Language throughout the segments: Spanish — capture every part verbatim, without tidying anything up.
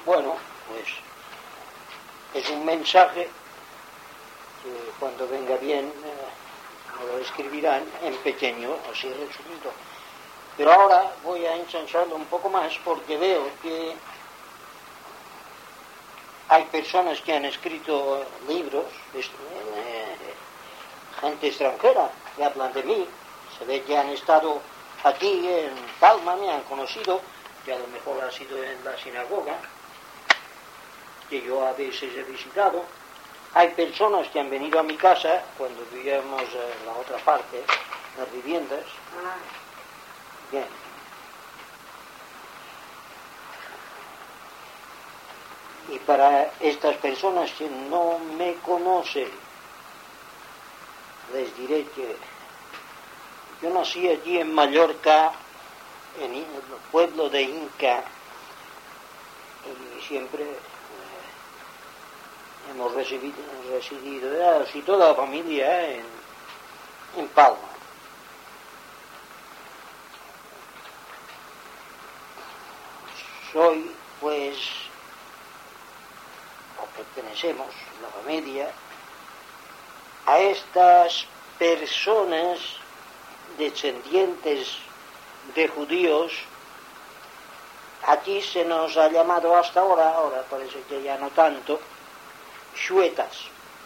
Bueno, pues es un mensaje que cuando venga bien eh, me lo escribirán en pequeño, así resumido. Pero ahora voy a ensancharlo un poco más porque veo que hay personas que han escrito libros, eh, gente extranjera, que hablan de mí. Se ve que han estado aquí en Palma, me han conocido, que a lo mejor ha sido en la sinagoga, que yo a veces he visitado. Hay personas que han venido a mi casa cuando vivíamos en la otra parte, las viviendas. Bien. Y para estas personas que no me conocen, les diré que yo nací allí en Mallorca, en el pueblo de Inca, y siempre eh, hemos recibido, residido, así toda la familia en, en Palma. Soy, pues, o pertenecemos, la familia, a estas personas descendientes de judíos. Aquí se nos ha llamado hasta ahora, ahora parece que ya no tanto, shuetas.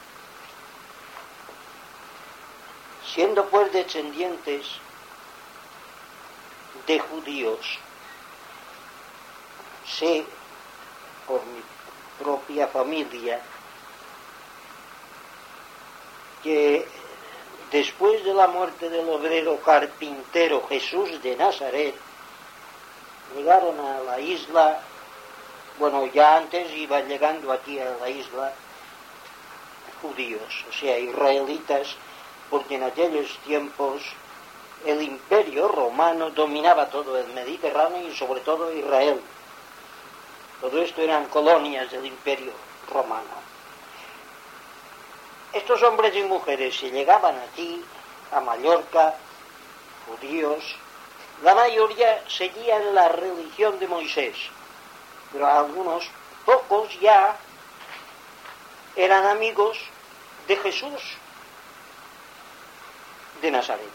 Siendo pues descendientes de judíos, sé por mi propia familia que después de la muerte del obrero carpintero Jesús de Nazaret, llegaron a la isla, bueno, ya antes iban llegando aquí a la isla judíos, o sea, israelitas, porque en aquellos tiempos el imperio romano dominaba todo el Mediterráneo y sobre todo Israel. Todo esto eran colonias del imperio romano. Estos hombres y mujeres, si llegaban aquí, a Mallorca, judíos, la mayoría seguían la religión de Moisés, pero algunos, pocos ya, eran amigos de Jesús de Nazaret.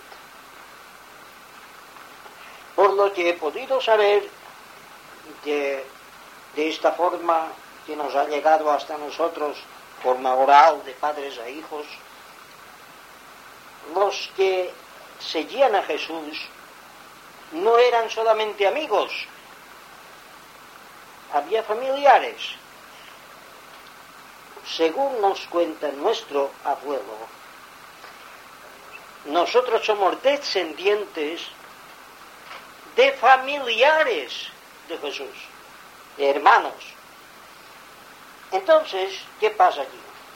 Por lo que he podido saber que de esta forma que nos ha llegado hasta nosotros, forma oral de padres a hijos, los que seguían a Jesús no eran solamente amigos, había familiares. Según nos cuenta nuestro abuelo, nosotros somos descendientes de familiares de Jesús, de hermanos. Entonces, ¿qué pasa aquí?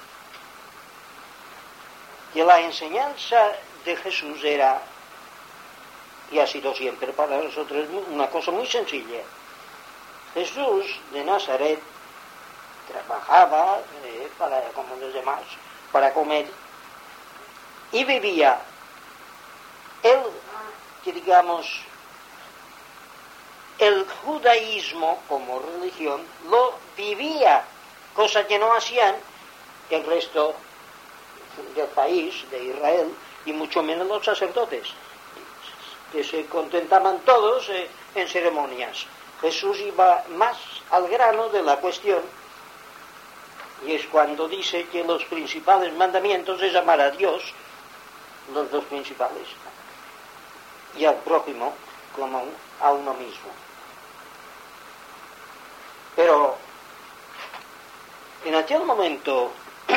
Que la enseñanza de Jesús era, y ha sido siempre para nosotros, una cosa muy sencilla. Jesús de Nazaret trabajaba eh, para, como los demás, para comer, y vivía él, que digamos, el judaísmo como religión lo vivía, cosa que no hacían el resto del país, de Israel, y mucho menos los sacerdotes, que se contentaban todos eh, en ceremonias. Jesús iba más al grano de la cuestión, y es cuando dice que los principales mandamientos es amar a Dios, los dos principales, y al prójimo como a uno mismo. Pero en aquel momento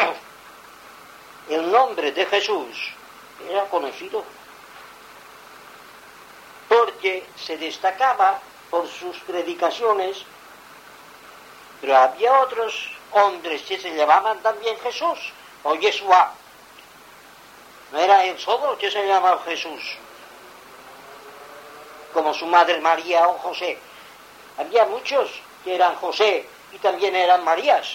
el nombre de Jesús era conocido porque se destacaba por sus predicaciones, pero había otros hombres que se llamaban también Jesús o Yeshua. No era él solo que se llamaba Jesús, como su madre María o José. Había muchos que eran José y también eran Marías.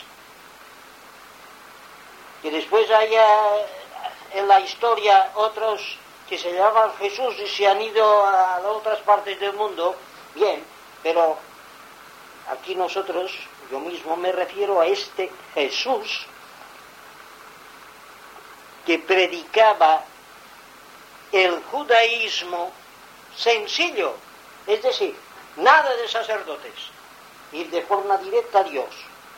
Que después haya en la historia otros que se llaman Jesús y se han ido a otras partes del mundo, bien, pero aquí nosotros, yo mismo me refiero a este Jesús que predicaba el judaísmo sencillo, es decir, nada de sacerdotes, ir de forma directa a Dios.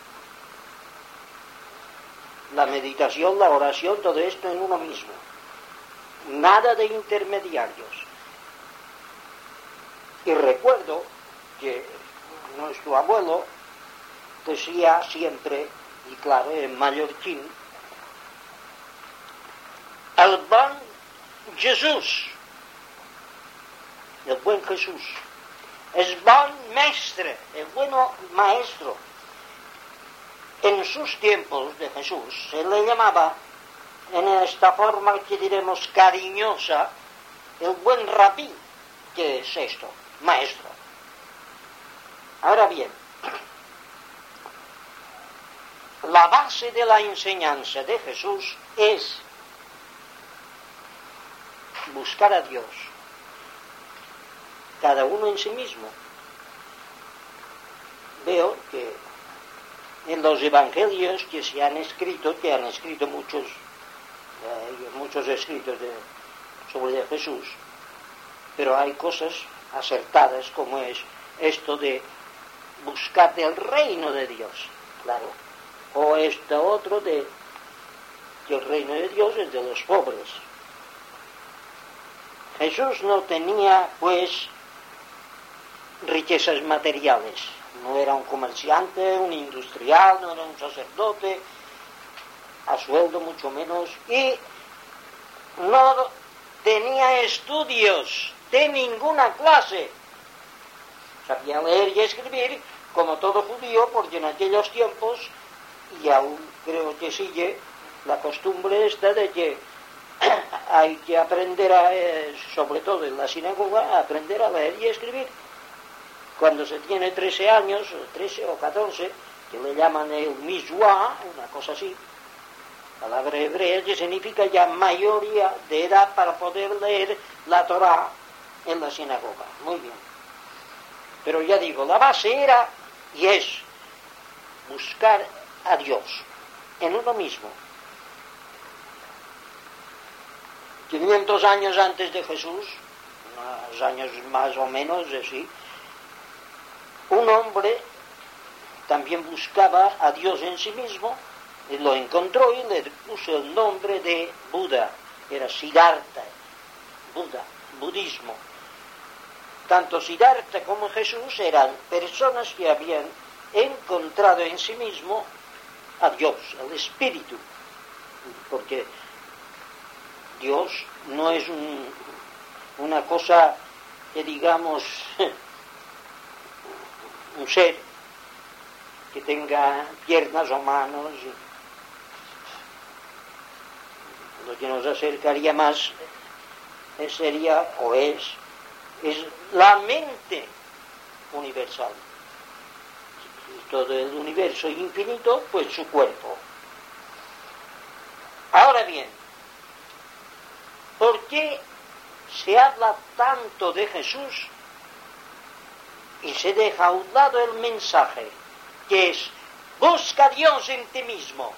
La meditación, la oración, todo esto en uno mismo. Nada de intermediarios. Y recuerdo que nuestro abuelo decía siempre, y claro, en mallorquín, el bon Jesús, el buen Jesús, es bon mestre, el bueno maestro. En sus tiempos de Jesús se le llamaba, en esta forma que diremos cariñosa, el buen rabí. ¿Qué es esto? Maestro. Ahora bien, la base de la enseñanza de Jesús es buscar a Dios, cada uno en sí mismo. Veo que en los evangelios que se han escrito, que han escrito muchos, eh, muchos escritos de, sobre de Jesús, pero hay cosas acertadas como es esto de buscar del reino de Dios, claro, o esto otro de que el reino de Dios es de los pobres. Jesús no tenía, pues, riquezas materiales. No era un comerciante, un industrial, no era un sacerdote, a sueldo mucho menos, y no tenía estudios de ninguna clase. Sabía leer y escribir, como todo judío, porque en aquellos tiempos, y aún creo que sigue, la costumbre esta de que hay que aprender, a, sobre todo en la sinagoga, a aprender a leer y escribir. Cuando se tiene trece años, trece o catorce, que le llaman el mishwah, una cosa así, palabra hebrea que significa ya mayoría de edad para poder leer la Torá en la sinagoga. Muy bien. Pero ya digo, la base era y es buscar a Dios en uno mismo. quinientos años antes de Jesús, unos años más o menos, así, un hombre también buscaba a Dios en sí mismo, y lo encontró y le puso el nombre de Buda, era Siddhartha, Buda, budismo. Tanto Siddhartha como Jesús eran personas que habían encontrado en sí mismo a Dios, el Espíritu, porque Dios no es un, una cosa que digamos un ser que tenga piernas o manos. Lo que nos acercaría más sería o es es la mente universal, todo el universo infinito, pues su cuerpo. Ahora bien, ¿por qué se habla tanto de Jesús y se deja a un lado el mensaje, que es busca a Dios en ti mismo?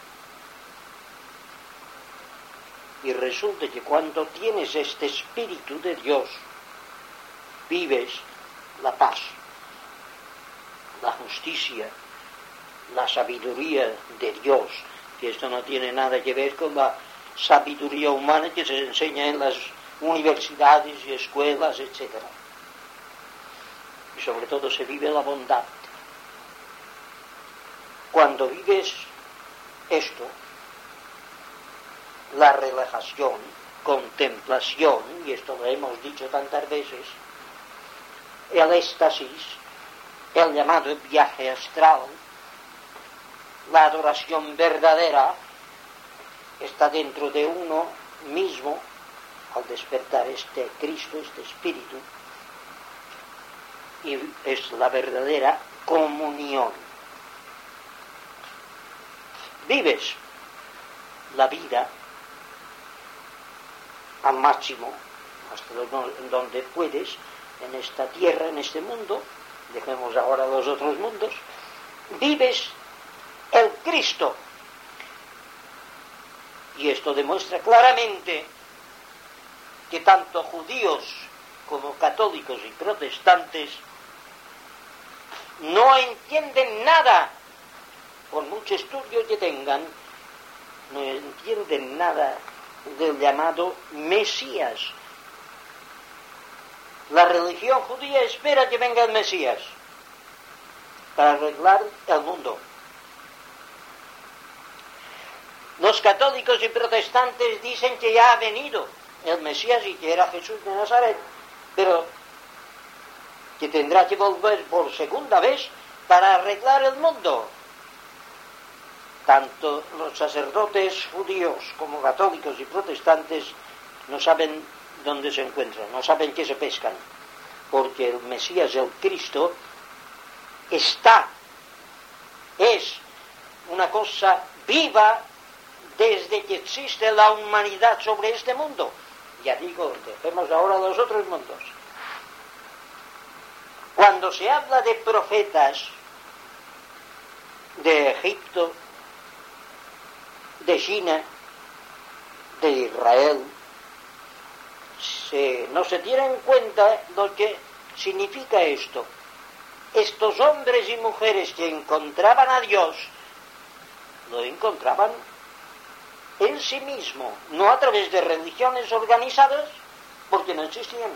Y resulta que cuando tienes este espíritu de Dios, vives la paz, la justicia, la sabiduría de Dios, que esto no tiene nada que ver con la sabiduría humana que se enseña en las universidades y escuelas, etcétera. Y sobre todo se vive la bondad. Cuando vives esto, la relajación, contemplación, y esto lo hemos dicho tantas veces, el éxtasis, el llamado viaje astral, la adoración verdadera, está dentro de uno mismo al despertar este Cristo, este Espíritu, y es la verdadera comunión. Vives la vida al máximo, hasta donde puedes, en esta tierra, en este mundo, dejemos ahora los otros mundos, vives el Cristo. Y esto demuestra claramente que tanto judíos como católicos y protestantes no entienden nada, por mucho estudio que tengan, no entienden nada del llamado Mesías. La religión judía espera que venga el Mesías para arreglar el mundo. Los católicos y protestantes dicen que ya ha venido el Mesías y que era Jesús de Nazaret, pero que tendrá que volver por segunda vez para arreglar el mundo. Tanto los sacerdotes judíos como católicos y protestantes no saben dónde se encuentran, no saben qué se pescan, porque el Mesías, el Cristo, está, es una cosa viva desde que existe la humanidad sobre este mundo. Ya digo, dejemos ahora los otros mundos. Cuando se habla de profetas de Egipto, de China, de Israel, se, no se tiene en cuenta lo que significa esto. Estos hombres y mujeres que encontraban a Dios, lo encontraban en sí mismo, no a través de religiones organizadas, porque no existían.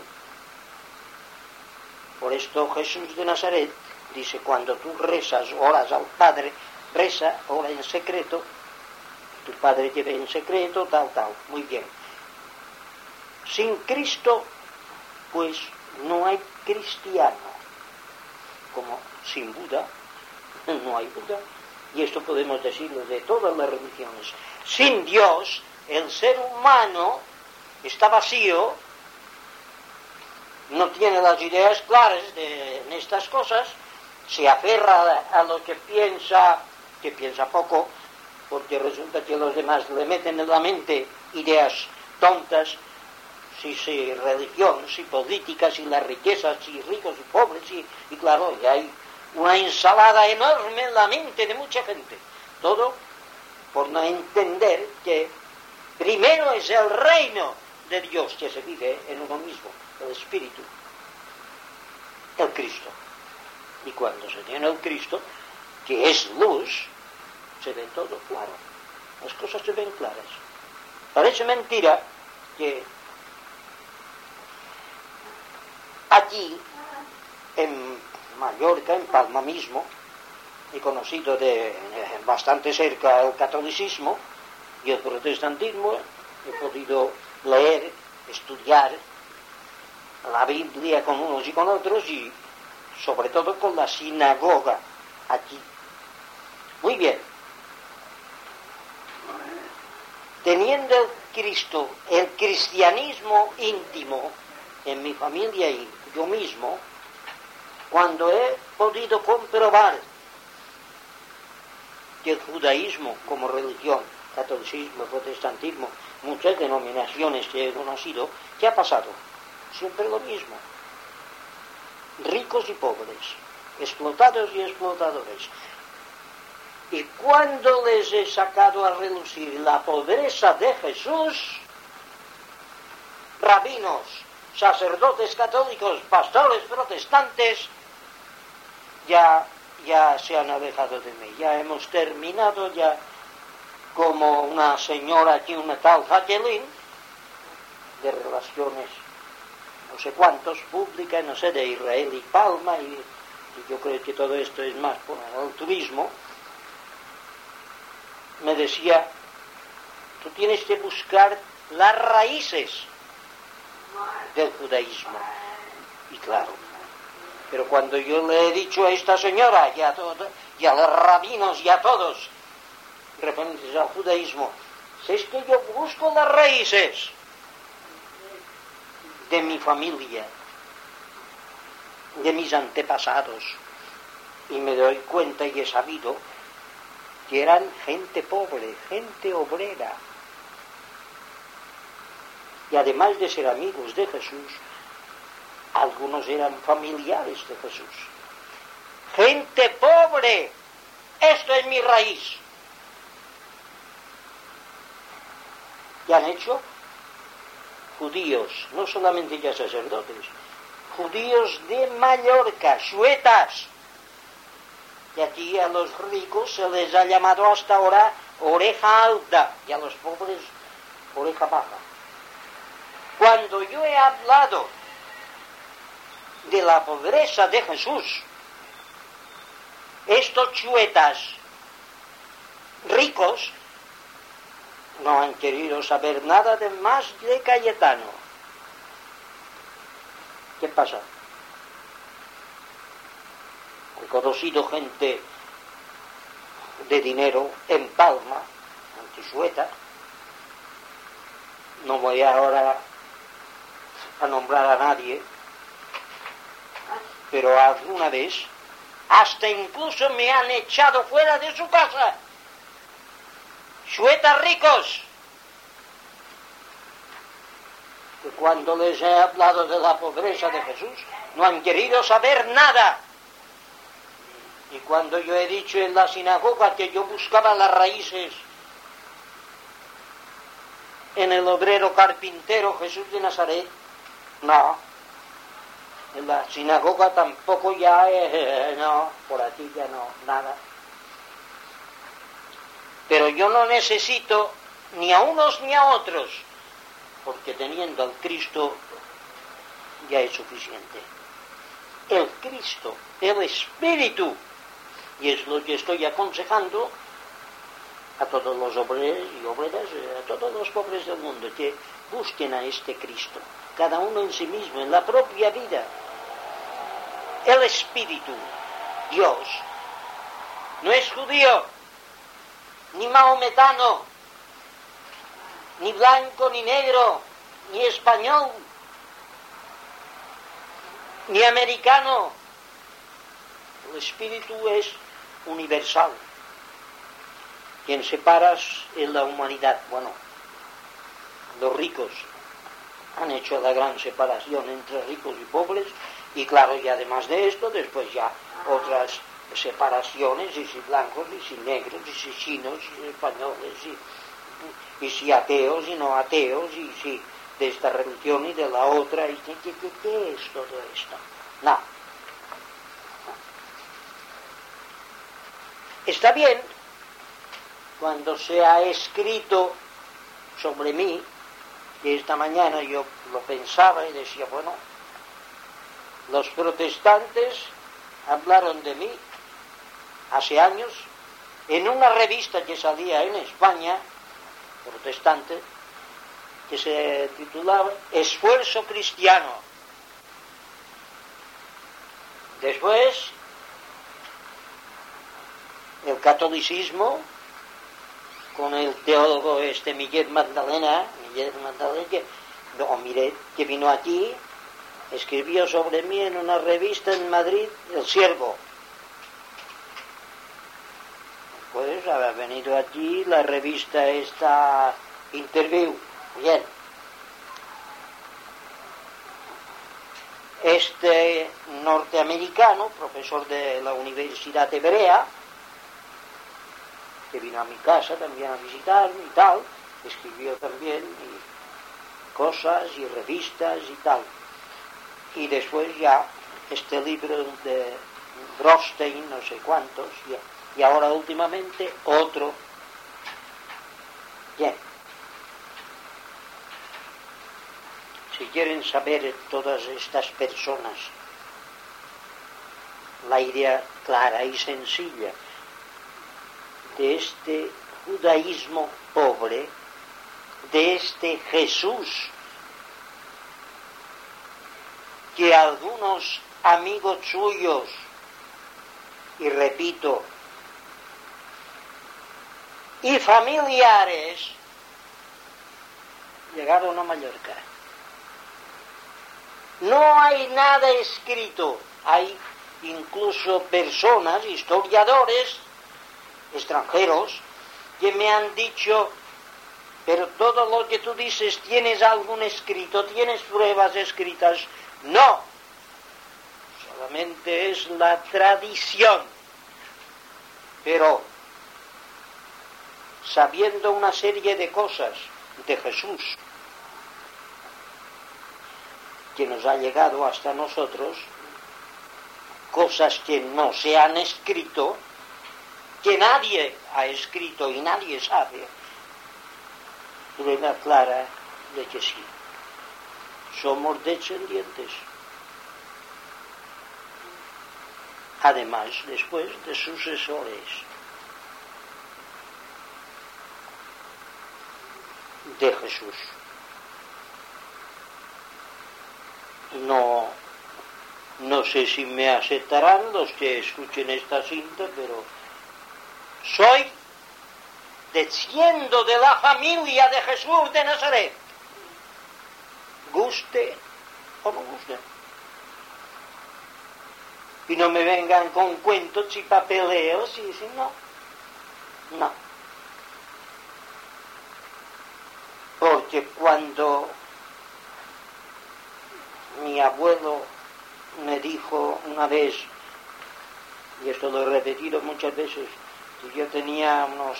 Por esto Jesús de Nazaret dice, cuando tú rezas, oras al Padre, reza, ora en secreto, tu Padre te ve en secreto, tal, tal. Muy bien. Sin Cristo, pues no hay cristiano. Como sin Buda, no hay Buda. Y esto podemos decirlo de todas las religiones. Sin Dios, el ser humano está vacío, no tiene las ideas claras de, en estas cosas, se aferra a, a lo que piensa, que piensa poco, porque resulta que los demás le meten en la mente ideas tontas, si, si religión, si política, si las riquezas, si ricos y pobres, y, y claro, y hay una ensalada enorme en la mente de mucha gente. Todo por no entender que primero es el reino de Dios que se vive en uno mismo, el Espíritu, el Cristo. Y cuando se tiene el Cristo, que es luz, se ve todo claro. Las cosas se ven claras. Parece mentira que aquí, en Mallorca, en Palma mismo, he conocido de, de bastante cerca el catolicismo y el protestantismo, he podido leer, estudiar la Biblia con unos y con otros, y sobre todo con la sinagoga aquí. Muy bien. Teniendo el Cristo, el cristianismo íntimo en mi familia y yo mismo, cuando he podido comprobar que el judaísmo como religión, catolicismo, protestantismo, muchas denominaciones que he conocido, ¿qué ha pasado? Siempre lo mismo. Ricos y pobres, explotados y explotadores. Y cuando les he sacado a relucir la pobreza de Jesús, rabinos, sacerdotes católicos, pastores protestantes, ya, ya se han alejado de mí. Ya hemos terminado, ya como una señora aquí, una tal Jacqueline, de relaciones no sé cuántos, públicas, no sé, de Israel y Palma, y, y yo creo que todo esto es más por el turismo. Me decía, tú tienes que buscar las raíces del judaísmo. Y claro, pero cuando yo le he dicho a esta señora y a, todo, y a los rabinos y a todos referentes al judaísmo, es que yo busco las raíces de mi familia, de mis antepasados, y me doy cuenta y he sabido que eran gente pobre, gente obrera, y además de ser amigos de Jesús, algunos eran familiares de Jesús. gente pobre. Esto es mi raíz. Y han hecho judíos, no solamente ya sacerdotes, judíos de Mallorca, xuetas. Y aquí a los ricos se les ha llamado hasta ahora oreja alta y a los pobres oreja baja. Cuando yo he hablado de la pobreza de Jesús, estos chuetas ricos no han querido saber nada de más de Cayetano. ¿Qué pasa? He conocido gente de dinero en Palma, antichueta. No voy ahora a nombrar a nadie, pero alguna vez hasta incluso me han echado fuera de su casa. Chuetas ricos, que cuando les he hablado de la pobreza de Jesús no han querido saber nada. Y cuando yo he dicho en la sinagoga que yo buscaba las raíces en el obrero carpintero Jesús de Nazaret, no, en la sinagoga tampoco ya, eh, no, por aquí ya no, nada. Pero yo no necesito ni a unos ni a otros, porque teniendo al Cristo ya es suficiente. El Cristo, el Espíritu, y es lo que estoy aconsejando a todos los obreros y obreras, a todos los pobres del mundo, que busquen a este Cristo, cada uno en sí mismo, en la propia vida. El Espíritu, Dios, no es judío, ni maometano, ni blanco, ni negro, ni español, ni americano. El Espíritu es universal. Quien separas en la humanidad, bueno, los ricos han hecho la gran separación entre ricos y pobres, y claro, y además de esto, después ya otras separaciones, y si blancos, y si negros, y si chinos, y si españoles, y, y si ateos y no ateos, y si de esta religión y de la otra, y ¿qué, qué, qué, qué es todo esto? No. Está bien cuando se ha escrito sobre mí, que esta mañana yo lo pensaba y decía, bueno, los protestantes hablaron de mí hace años en una revista que salía en España, protestante, que se titulaba Esfuerzo Cristiano. Después, el catolicismo, con el teólogo este Miguel Magdalena, Miguel Magdalena, que, no, mire, que vino aquí, escribió sobre mí en una revista en Madrid, El Siervo. Pues ha venido aquí la revista esta, Interview, bien. Este norteamericano, profesor de la Universidad Hebrea, que vino a mi casa también a visitarme y tal, escribió también y cosas y revistas y tal. Y después ya este libro de Rothstein, no sé cuántos, y, y ahora últimamente otro. Bien. Si quieren saber todas estas personas la idea clara y sencilla de este judaísmo pobre, de este Jesús que algunos amigos suyos, y repito, y familiares, llegaron a Mallorca. No hay nada escrito, hay incluso personas, historiadores extranjeros, que me han dicho, pero todo lo que tú dices, ¿tienes algún escrito? ¿Tienes pruebas escritas? No. solamente es la tradición, pero sabiendo una serie de cosas de Jesús que nos ha llegado hasta nosotros, cosas que no se han escrito, que nadie ha escrito y nadie sabe, prueba clara de que sí, somos descendientes. Además, después de sucesores de Jesús. No, no sé si me aceptarán los que escuchen esta cinta, pero soy desciendo de la familia de Jesús de Nazaret, guste o no guste. Y no me vengan con cuentos y papeleos y dicen no, no. Porque cuando mi abuelo me dijo una vez, y esto lo he repetido muchas veces, que yo tenía unos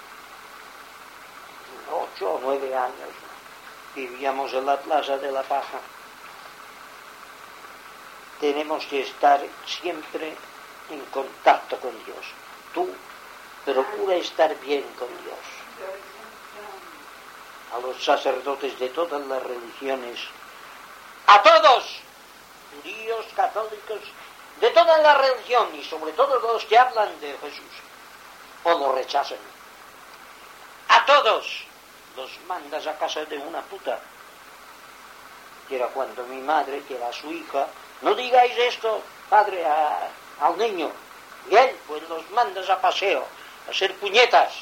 ocho o nueve años, vivíamos en la Plaza de la Paja. Tenemos que estar siempre en contacto con Dios. Tú procura estar bien con Dios. A los sacerdotes de todas las religiones, a todos, judíos, católicos, de toda la religión, y sobre todo los que hablan de Jesús, o lo rechazan, a todos los mandas a casa de una puta. Que era cuando mi madre, que era su hija, no digáis esto, padre, a, al niño. Bien, pues los mandas a paseo, a hacer puñetas.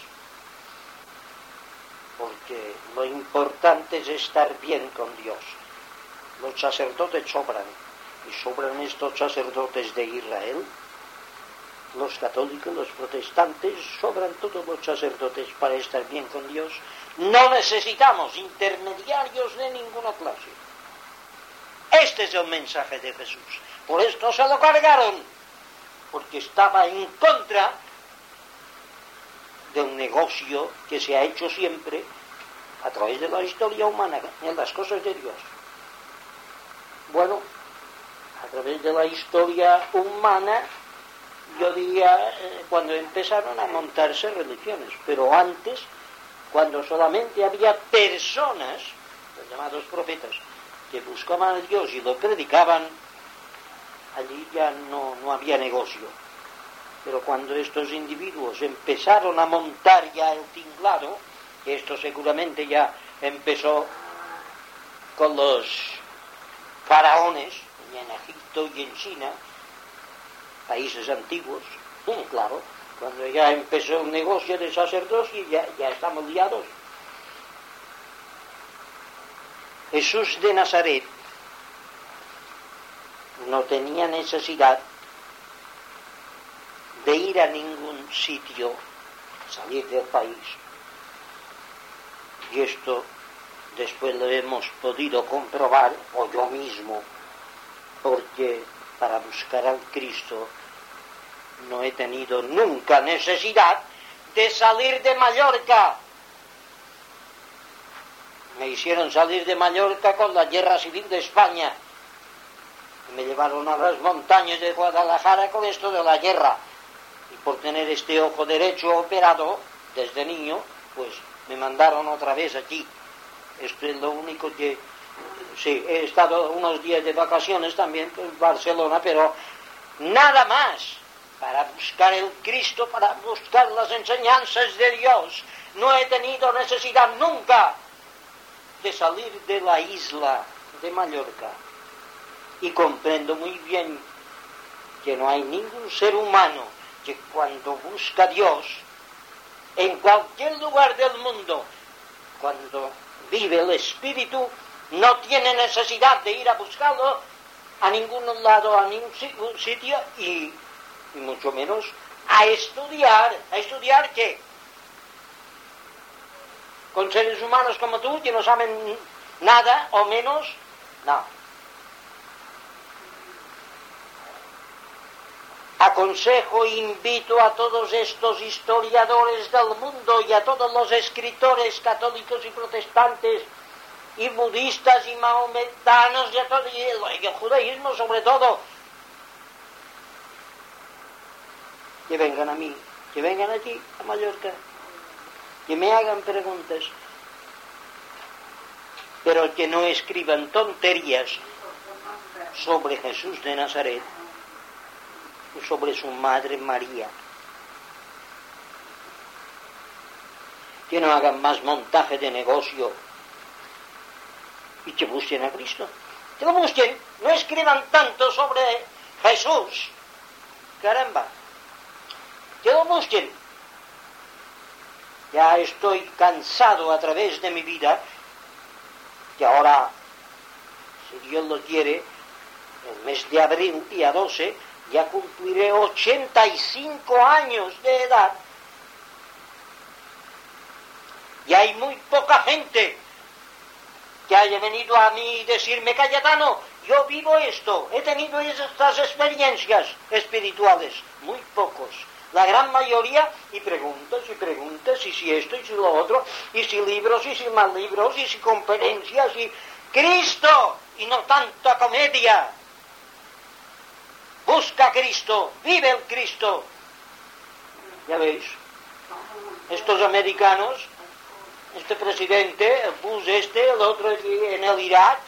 Porque lo importante es estar bien con Dios. Los sacerdotes sobran, y sobran estos sacerdotes de Israel. Los católicos, los protestantes, sobran todos los sacerdotes para estar bien con Dios. No necesitamos intermediarios de ninguna clase. Este es el mensaje de Jesús. Por esto se lo cargaron, porque estaba en contra de un negocio que se ha hecho siempre a través de la historia humana en las cosas de Dios. Bueno, a través de la historia humana, yo diría, eh, cuando empezaron a montarse religiones, pero antes, cuando solamente había personas, los llamados profetas, que buscaban a Dios y lo predicaban, allí ya no, no había negocio. Pero cuando estos individuos empezaron a montar ya el tinglado, que esto seguramente ya empezó con los faraones, en Egipto y en China, países antiguos, sí, claro, cuando ya empezó el negocio de sacerdocio, ya, ya estamos liados. Jesús de Nazaret no tenía necesidad de ir a ningún sitio, salir del país. Y esto después lo hemos podido comprobar, o yo mismo, porque para buscar al Cristo no he tenido nunca necesidad de salir de Mallorca. Me hicieron salir de Mallorca con la guerra civil de España. Me llevaron a las montañas de Guadalajara con esto de la guerra. Y por tener este ojo derecho operado desde niño, pues me mandaron otra vez aquí. Esto es lo único que... Sí, he estado unos días de vacaciones también en Barcelona, pero nada más. Para buscar el Cristo, para buscar las enseñanzas de Dios. No he tenido necesidad nunca de salir de la isla de Mallorca. Y comprendo muy bien que no hay ningún ser humano que cuando busca a Dios, en cualquier lugar del mundo, cuando vive el Espíritu, no tiene necesidad de ir a buscarlo a ningún lado, a ningún sitio, y, y mucho menos a estudiar. ¿A estudiar qué? Con seres humanos como tú, que no saben nada o menos, no. Aconsejo e invito a todos estos historiadores del mundo y a todos los escritores católicos y protestantes y budistas y mahometanos y, a todo, y, el, y el judaísmo sobre todo, que vengan a mí, que vengan aquí a Mallorca, que me hagan preguntas, pero que no escriban tonterías sobre Jesús de Nazaret o sobre su madre María, que no hagan más montaje de negocio y que busquen a Cristo, que lo busquen, no escriban tanto sobre Jesús, caramba, que lo busquen. Ya estoy cansado a través de mi vida, que ahora, si Dios lo quiere, el mes de abril, día doce, ya cumpliré ochenta y cinco años de edad. Y hay muy poca gente que haya venido a mí y decirme: Cayetano, yo vivo esto, he tenido estas experiencias espirituales. Muy pocos. La gran mayoría, y preguntas y preguntas, y si esto y si lo otro, y si libros y si más libros, y si conferencias, y Cristo, y no tanta comedia. Busca a Cristo, vive el Cristo. Ya veis, estos americanos, este presidente, el Bush este, el otro en el Irak,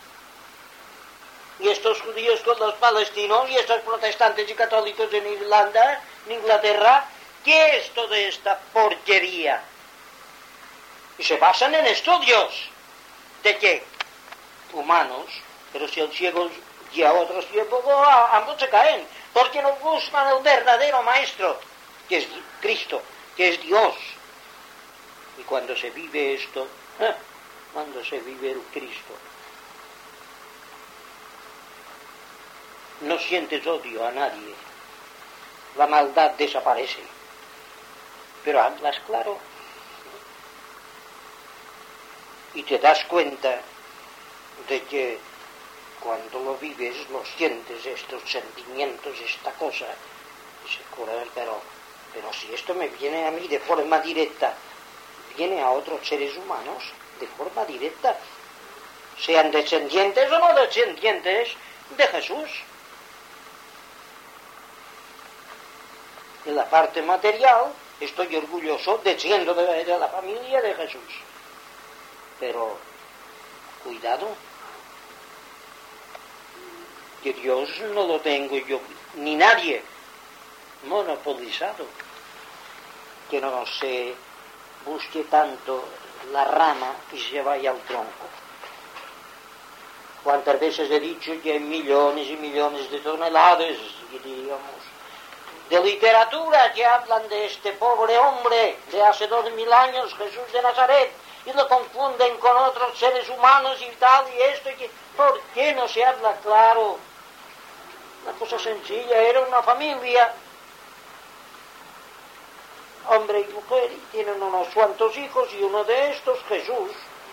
y estos judíos con los palestinos, y estos protestantes y católicos en Irlanda, en Inglaterra, ¿qué es toda esta porquería? Y se basan en estudios. ¿De qué? Humanos. Pero si el ciego y a otros tiempos, ambos se caen, porque no buscan el verdadero maestro, que es Cristo, que es Dios. Y cuando se vive esto, ¿eh? cuando se vive el Cristo, no sientes odio a nadie, la maldad desaparece, pero hablas claro y te das cuenta de que cuando lo vives, lo sientes, estos sentimientos, esta cosa, ese corazón, pero, pero si esto me viene a mí de forma directa, viene a otros seres humanos de forma directa, sean descendientes o no descendientes de Jesús. En la parte material estoy orgulloso de siendo de, de la familia de Jesús, pero cuidado, que Dios no lo tengo yo ni nadie monopolizado, que no se busque tanto la rama y se vaya al tronco. Cuántas veces he dicho que hay millones y millones de toneladas, diríamos, de literatura que hablan de este pobre hombre de hace dos mil años, Jesús de Nazaret, y lo confunden con otros seres humanos y tal, y esto, y que, ¿por qué no se habla claro? Una cosa sencilla, era una familia, hombre y mujer, y tienen unos cuantos hijos, y uno de estos, Jesús,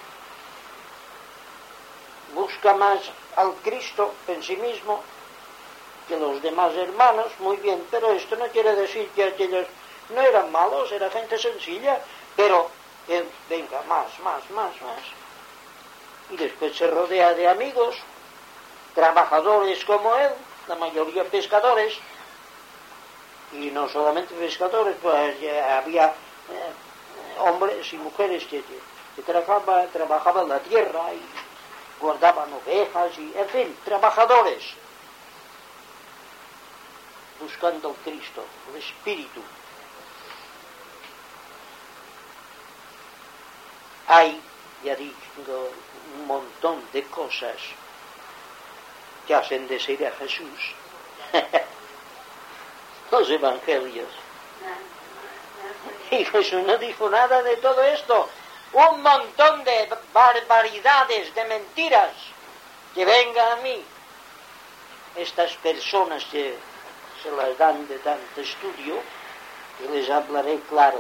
busca más al Cristo en sí mismo que los demás hermanos, muy bien, pero esto no quiere decir que aquellos no eran malos, era gente sencilla, pero él, venga, más, más, más, más, y después se rodea de amigos, trabajadores como él, la mayoría pescadores, y no solamente pescadores, pues ya había eh, hombres y mujeres que, que, que trabajaban, trabajaban la tierra y guardaban ovejas, y en fin, trabajadores, buscando al Cristo, el Espíritu. Hay, ya digo, un montón de cosas que hacen decir a Jesús los evangelios. Y Jesús no dijo nada de todo esto. Un montón de barbaridades, de mentiras, que vengan a mí estas personas que se las dan de tanto estudio, y les hablaré claro.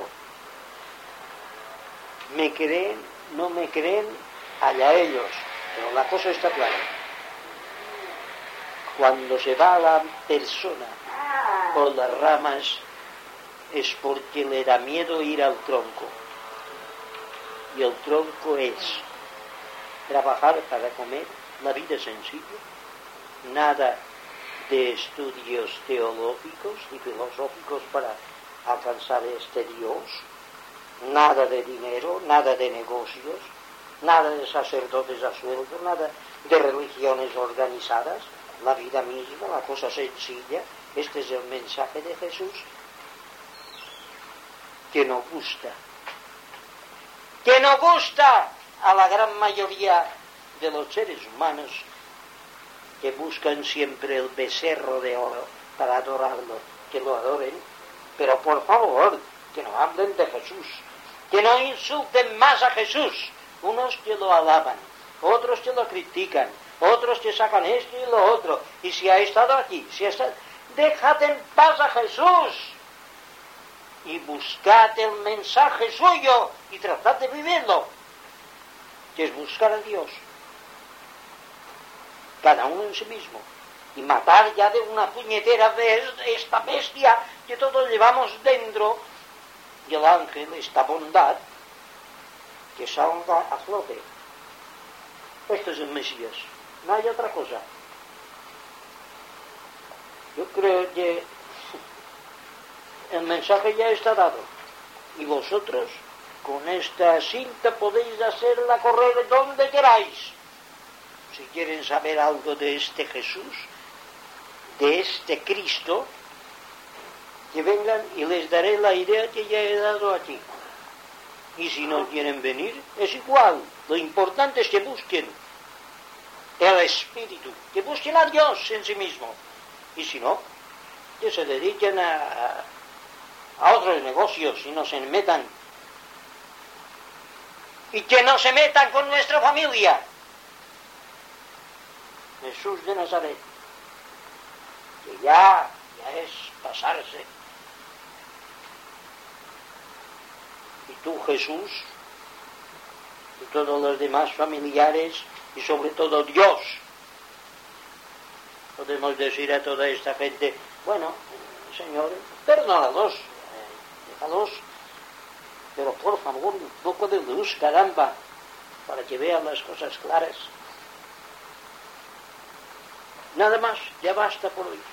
¿Me creen? ¿No me creen? Allá ellos. Pero la cosa está clara. Cuando se va la persona por las ramas es porque le da miedo ir al tronco. Y el tronco es trabajar para comer, la vida sencilla, nada de estudios teológicos y filosóficos para alcanzar este Dios, nada de dinero, nada de negocios, nada de sacerdotes a sueldo, nada de religiones organizadas, la vida misma, la cosa sencilla. Este es el mensaje de Jesús que no gusta, que no gusta a la gran mayoría de los seres humanos, que buscan siempre el becerro de oro para adorarlo, que lo adoren, pero por favor, que no hablen de Jesús, que no insulten más a Jesús, unos que lo alaban, otros que lo critican, otros que sacan esto y lo otro, y si ha estado aquí, si ha estado... dejad en paz a Jesús y buscad el mensaje suyo y tratad de vivirlo, que es buscar a Dios, cada uno en sí mismo, y matar ya de una puñetera vez esta bestia que todos llevamos dentro, y el ángel, esta bondad que salga a flote. Esto es el Mesías, no hay otra cosa. Yo creo que el mensaje ya está dado, y vosotros con esta cinta podéis hacerla correr donde queráis. Si quieren saber algo de este Jesús, de este Cristo, que vengan y les daré la idea que ya he dado aquí. Y si no quieren venir, es igual. Lo importante es que busquen el Espíritu, que busquen a Dios en sí mismo. Y si no, que se dediquen a, a otros negocios y no se metan. Y que no se metan con nuestra familia. Jesús de Nazaret, que ya, ya es pasarse. Y tú, Jesús, y todos los demás familiares, y sobre todo Dios, podemos decir a toda esta gente, bueno, Señor, perdónalos, eh, déjalos, pero por favor, un poco de luz, caramba, para que vean las cosas claras. Nada más, ya basta por hoy.